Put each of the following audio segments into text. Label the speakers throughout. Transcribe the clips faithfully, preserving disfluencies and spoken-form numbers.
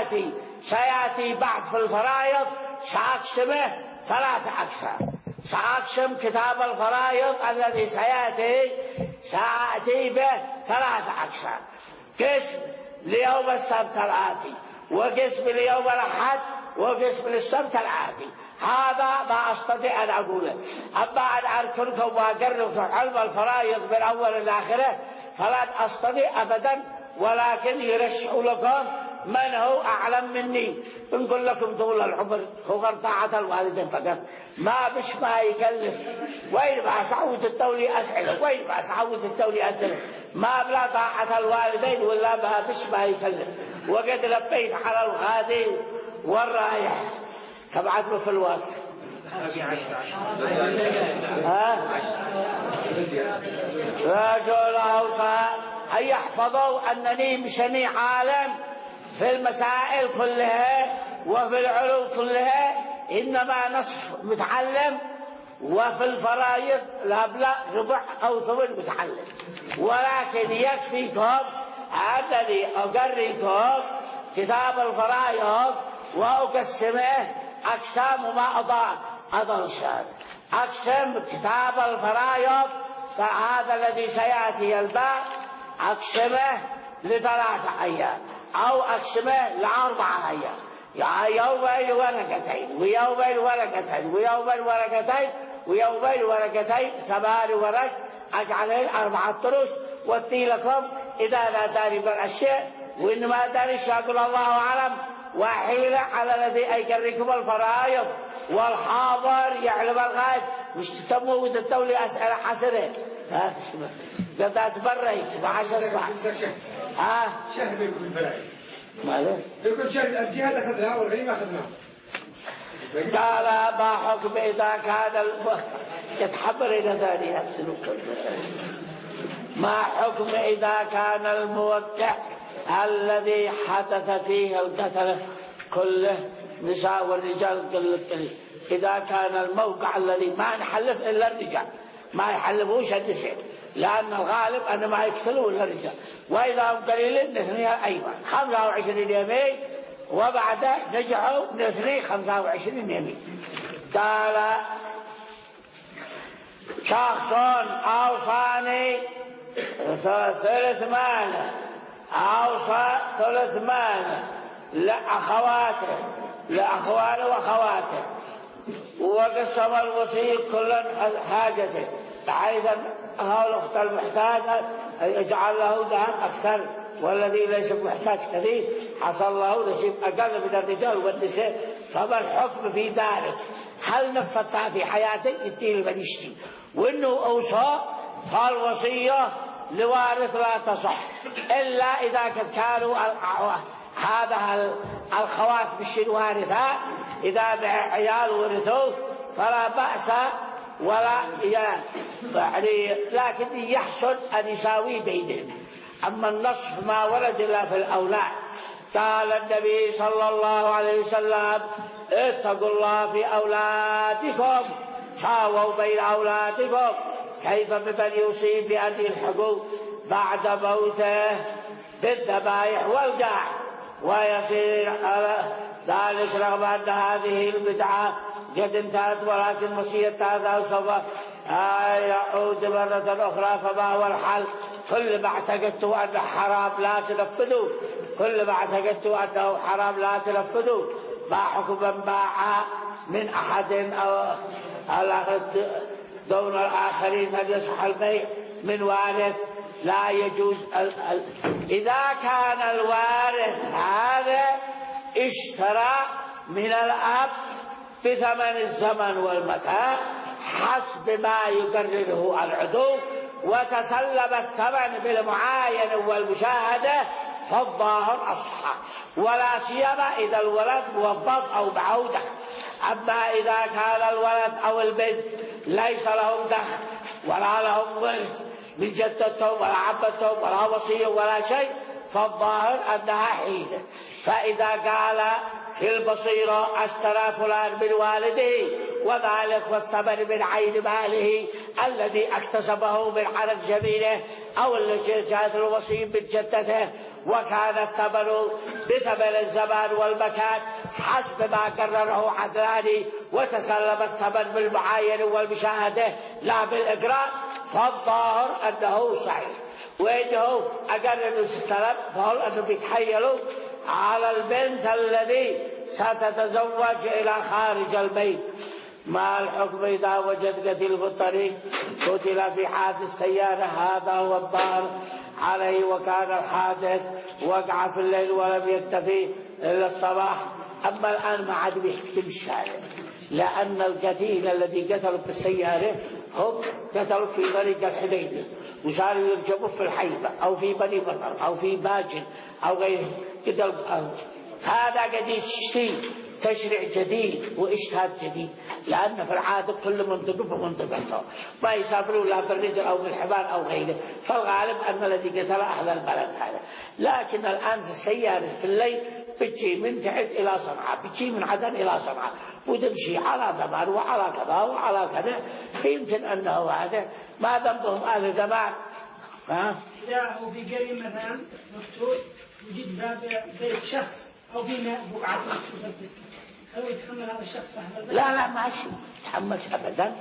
Speaker 1: سيأتي سيأتي بحث في الفرائض سأقسمه ثلاثة أقسام. سأقسم كتاب الفرائض الذي سيأتي سأتي به ثلاثة أقسام: قسم ليوم السبت الآتي، وقسم ليوم الأحد، وقسم للسبت الآتي. هذا ما أستطيع أن أقوله. أما أن أذكركم وأقرركم علم الفرائض من أول إلى آخره فلن أستطيع أبدا، ولكن يرشح لكم من هو أعلم مني. نقول لكم طول العمر هو طاعة الوالدين فقط، ما بش ما يكلف. وين ما سعود التولي أسئلة، وين ما سعود التولي أسئلة، ما بلا طاعة الوالدين ولا ما بش ما يكلف. وقد لبيت على الغادي والرايح تبعت له في الوقت. ها رجل أوصى أن يحفظوا أنني مشني عالم في المسائل كلها وفي العلوم كلها، إنما نصف متعلم، وفي الفرائض لا بلا ربع أو ثمن متعلم. ولكن يكفيكم أنني أقريكم كتاب الفرائض وأقسمه أقسام ما أضاء أضل شهد. أقسم كتاب الفرائض هذا الذي سيأتي الباب أقسمه لثلاثة أيام أو أقسمه لأربعة أيام، يعني يومين ورقتين ويومين ورقتين ويومين ورقتين ويومين ورقتين، ثمان ورق أجعلين أربعة تروس. واتي لكم إذا لا داري بالأشياء وإنما داري يقول الله أعلم. وحيلة على الذي يقريكم الفرائض والحاضر يعلم الغيب، مش تتموا وتتولي أسئلة حسنة. ها تسمع قد أتبريت ما عاش أسمع. ها
Speaker 2: شهر بيكون الفرائض
Speaker 1: ماله
Speaker 2: بيكون شهر الجهاد أخذناه والغنيم أخذناه.
Speaker 1: قال ما حكم إذا كان يتحمل إلى ذلك ما حكم إذا كان الموقع الذي حدث فيه القتل كله نساء والرجال قلة، إذا كان الموقع الذي ما نحلف إلا الرجال ما يحلفوش النساء، لأن الغالب أن ما يقتلوا إلا الرجال، وإذا هم قليلين نثنيها أيضا خمسة وعشرين يمين، وبعده نجحوا نثني خمسة وعشرين يمين. قال شخص أوصاني ثلث ماله، أوصى ثلث ماله لأخواته لأخوانه وأخواته، وقسم الوصي كل حاجته، بحيث أخو الأخت المحتاجة يجعل له ذهب أكثر، والذي ليس محتاج كثير حصل له نصيب أقل من الرجال والنساء. فما الحكم في ذلك؟ هل نفذها في حياته يديه لمن يشتي؟ وإنه أوصى فالوصية لوارث لا تصح إلا إذا كانوا هذا الخوات مش الوارثات، إذا عيال ورثوه فلا بأس ولا يعني، لكن يحسن أن يساوي بينهم. أما النصف ما ورد إلا في الأولاد. قال النبي صلى الله عليه وسلم اتقوا الله في أولادكم، ساووا بين أولادكم، كيف بمن يصيب بأن يلحقوا بعد موته بالذبائح والقاع، ويصير على ذلك رغم أن هذه البدعة قد انتهت، ولكن مصية هذا سوف يعود مرة أخرى. فما هو الحل؟ كل ما اعتقدتوا أنه حرام لا تنفذوا، كل ما اعتقدتوا أنه حرام لا تنفذوا. ما حكم من باع من أحد أو دون الآخرين أن يصح البيع من وارث؟ لا يجوز. إذا كان الوارث هذا اشترى من الأب بثمن الزمن والمكان حسب ما يقرره العضو، وتسلم الثمن بالمعاينة والمشاهدة، فالظاهر أصح، ولا سيما إذا الولد موظف أو بعودة. أما إذا كان الولد أو البنت ليس لهم دخل ولا لهم ورث من جدتهم ولا عمتهم ولا وصية ولا شيء، فالظاهر أنها حيلة. فإذا قال في البصيرة اشترى فلان من والده وذلك والثمن من عين ماله الذي اكتسبه من عرق جبينه، أو الذي جاءت الوصي من جدته وكان الثمن بثمن الزمان والمكان حسب ما قرره عدلاني، وتسلم الثمن بالمعاين والمشاهدة لا بالإقرار، فالظاهر أنه صحيح. وإنه أقر النبي صلى الله عليه وسلم فهو أنه بيتحيلوا على البنت الذي ستتزوج إلى خارج البيت. ما الحكم إذا وجد قتيل في الطريق قتل في حادث سيارة؟ هذا هو الظاهر عليه، وكان الحادث وقع في الليل ولم يكتفي إلا الصباح. أما الآن ما عاد بيحتكم الشارع، لأن القتيل الذي قتلوا بالسيارة هم قتلوا في طريق الحديبية وصاروا يرجموا في الحيبة أو في بني بطر أو في باجن أو غيره. هذا قد يشتي تشريع جديد واجتهاد جديد، لأن في العادة كل منطقة بمنطقته ما يسافروا لا بالرجل أو بالحمار أو غيره، فالغالب أن الذي قتل أهل البلد هذا. لكن الآن السيارة في الليل بتجي من تحت إلى صنعاء، بتجي من عدن إلى صنعاء وتمشي على زمان وعلى كذا وعلى كذا، فيمكن أنه هذا ما ذنبهم أهل زمان. ها؟
Speaker 3: إذا هو في قرية مثلا مفتوح وجد باب بيت شخص أو في بقعة مفتوحة، هل يتحمل هذا الشخص صاحب البلد؟
Speaker 1: لا لا ماشي يتحمس أبدا.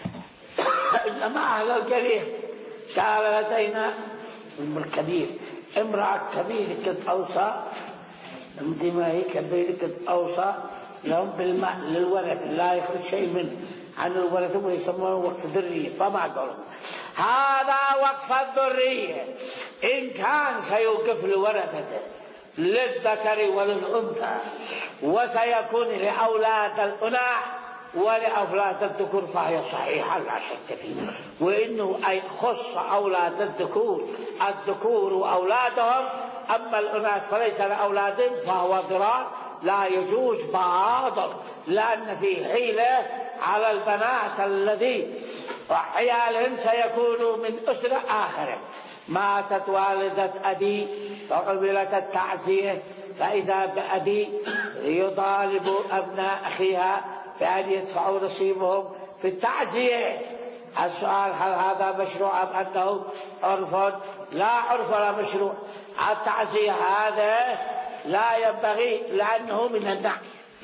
Speaker 1: إنما أهل القرية قال لدينا الكبير امرأة كبيرة قد أوصى، مثل ما هي كبيرة قد أوصى لهم بالماء للورث لا يخرج شيء منه عن الورث ويسمونه وقف ذرية. فما قالوا هذا وقف الذرية إن كان سيوقف لورثته للذكر وللأنثى، وسيكون لأولاد الأناث ولأولاد الذكور، فهي صحيحة لا شك فيه. وإنه أي خص أولاد الذكور الذكور وأولادهم، أما الأناث فليس لأولادهم، فهو ضرار لا يجوز باطل، لأن في حيلة على البنات الذي وعيالهم سيكونوا من أسرة آخر. ماتت والدة أبي فقبلت التعزية، فإذا بأبي يطالب أبناء أخيها بأن يدفعوا نصيبهم في التعزية. السؤال هل هذا مشروع أم أنه عرف؟ لا عرف ولا مشروع. التعزية هذا لا ينبغي لأنه من النعم.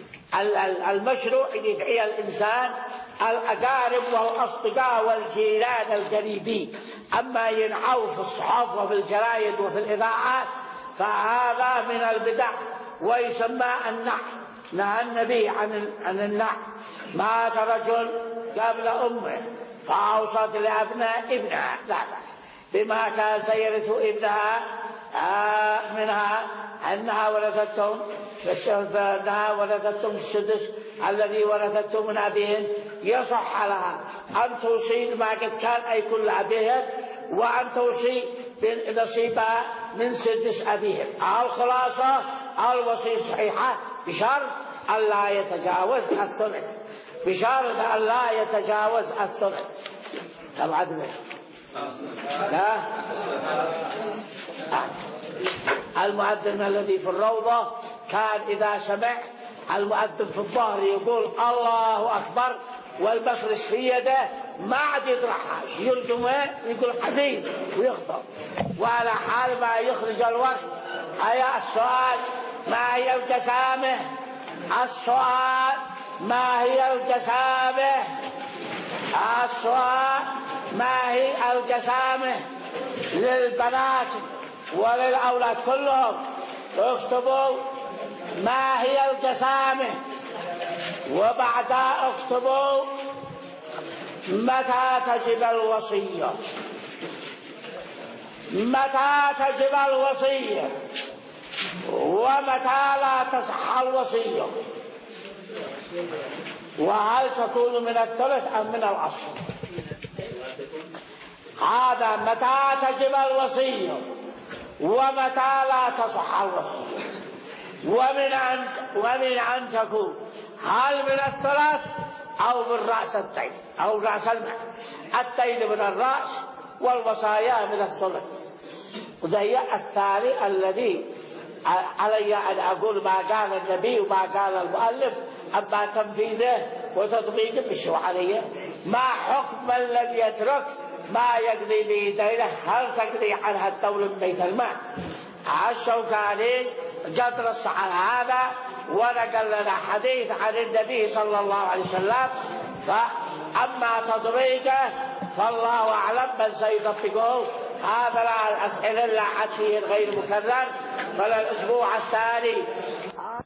Speaker 1: المشروع أن يدعي الإنسان الأقارب والأصدقاء والجيران القريبين، أما ينعوا في الصحف وفي الجرايد وفي الإذاعات فهذا من البدع ويسمى النعم. نهى النبي عن عن النعم. مات رجل قبل أمه فأوصت لأبناء ابنها لا بأس بما كان سيرث ابنها آه منها أنها ورثتهم فإنها ورثتهم السدس الذي ورثته من أبيهم. يصح لها أن توصي ما قد كان أي كل أبيهم، وأن توصي بنصيبها من سدس أبيهم. الخلاصة الوصية صحيحة بشرط أن لا يتجاوز الثلث، بشرط أن لا يتجاوز الثلث. طبعا لا المؤذن الذي في الروضة كان إذا سمع المؤذن في الظهر يقول الله أكبر والمفرش في يده ما عاد يطرحها، يرجمه يقول عزيز ويخطب، وعلى حال ما يخرج الوقت. هيا السؤال ما هي القسامة؟ السؤال ما هي القسامة؟ السؤال ما هي القسامة للبنات وللأولاد كلهم؟ اكتبوا ما هي القسامة، وبعدها اكتبوا متى تجب الوصية. متى تجب الوصية ومتى لا تصح الوصية، وهل تكون من الثلث أم من الأصل. هذا متى تجب الوصية ومتى لا تصح الوصية، ومن أن ومن أن تكون هل من الثلاث أو من رأس التين أو رأس المال. التين من الرأس والوصايا من الثلث. وذي الثاني الذي علي أن أقول ما قال النبي وما قال المؤلف، أما تنفيذه وتطبيقه بشو عليه. ما حكم من لم يترك ما يقضي بيدينه؟ هل تقضي عنها الدولة بيت المال؟ الشوكاني قد نص على هذا ونقل لنا حديث عن النبي صلى الله عليه وسلم. فأما تدريجه فالله أعلم من سيطبقه. هذا الأسئلة اللي عاد فيه غير مكرر، فالأسبوع الثاني